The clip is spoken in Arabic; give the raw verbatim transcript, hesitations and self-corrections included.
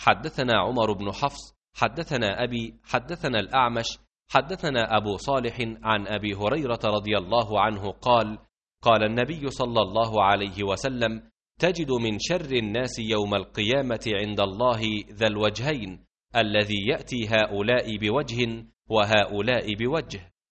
حدثنا عمر بن حفص حدثنا أبي حدثنا الأعمش حدثنا أبو صالح عن أبي هريرة رضي الله عنه قال قال النبي صلى الله عليه وسلم: تجد من شر الناس يوم القيامة عند الله ذا الوجهين، الذي يأتي هؤلاء بوجه وهؤلاء بوجه.